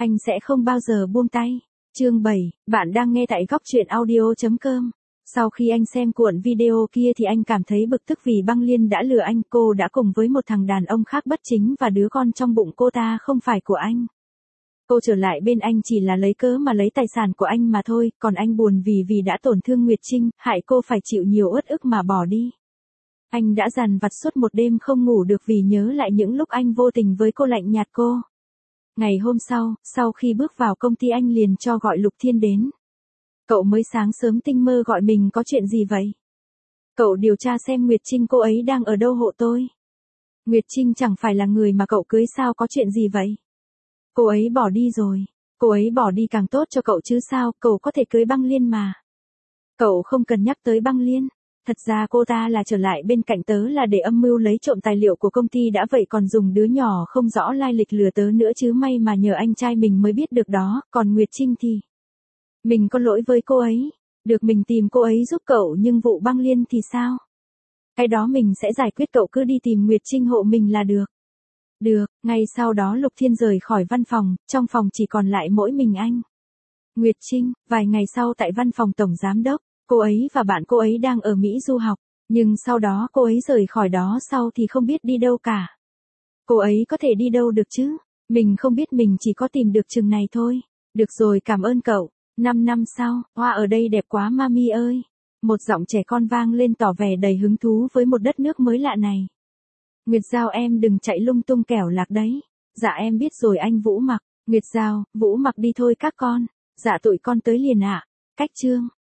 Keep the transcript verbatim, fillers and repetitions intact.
Anh sẽ không bao giờ buông tay. Chương bảy, bạn đang nghe tại góc truyện audio chấm com. Sau khi anh xem cuộn video kia thì anh cảm thấy bực tức vì Băng Liên đã lừa anh, cô đã cùng với một thằng đàn ông khác bất chính và đứa con trong bụng cô ta không phải của anh. Cô trở lại bên anh chỉ là lấy cớ mà lấy tài sản của anh mà thôi, còn anh buồn vì vì đã tổn thương Nguyệt Trinh, hại cô phải chịu nhiều uất ức mà bỏ đi. Anh đã dằn vặt suốt một đêm không ngủ được vì nhớ lại những lúc anh vô tình với cô, lạnh nhạt cô. Ngày hôm sau, sau khi bước vào công ty anh liền cho gọi Lục Thiên đến. Cậu mới sáng sớm tinh mơ gọi mình có chuyện gì vậy? Cậu điều tra xem Nguyệt Trinh cô ấy đang ở đâu hộ tôi. Nguyệt Trinh chẳng phải là người mà cậu cưới sao, có chuyện gì vậy? Cô ấy bỏ đi rồi. Cô ấy bỏ đi càng tốt cho cậu chứ sao, cậu có thể cưới Băng Liên mà. Cậu không cần nhắc tới Băng Liên. Thật ra cô ta là trở lại bên cạnh tớ là để âm mưu lấy trộm tài liệu của công ty đã vậy còn dùng đứa nhỏ không rõ lai lịch lừa tớ nữa chứ, may mà nhờ anh trai mình mới biết được đó, còn Nguyệt Trinh thì... Mình có lỗi với cô ấy, được mình tìm cô ấy giúp cậu, nhưng vụ Băng Liên thì sao? Cái đó mình sẽ giải quyết, cậu cứ đi tìm Nguyệt Trinh hộ mình là được. Được, ngay sau đó Lục Thiên rời khỏi văn phòng, trong phòng chỉ còn lại mỗi mình anh. Nguyệt Trinh, vài ngày sau tại văn phòng tổng giám đốc, cô ấy và bạn cô ấy đang ở Mỹ du học, nhưng sau đó cô ấy rời khỏi đó sau thì không biết đi đâu cả. Cô ấy có thể đi đâu được chứ? Mình không biết, mình chỉ có tìm được chừng này thôi. Được rồi, cảm ơn cậu. Năm năm sau, hoa ở đây đẹp quá mami ơi. Một giọng trẻ con vang lên tỏ vẻ đầy hứng thú với một đất nước mới lạ này. Nguyệt Giao, em đừng chạy lung tung kẻo lạc đấy. Dạ em biết rồi anh Vũ Mặc. Nguyệt Giao, Vũ Mặc đi thôi các con. Dạ tụi con tới liền ạ. Cách chương.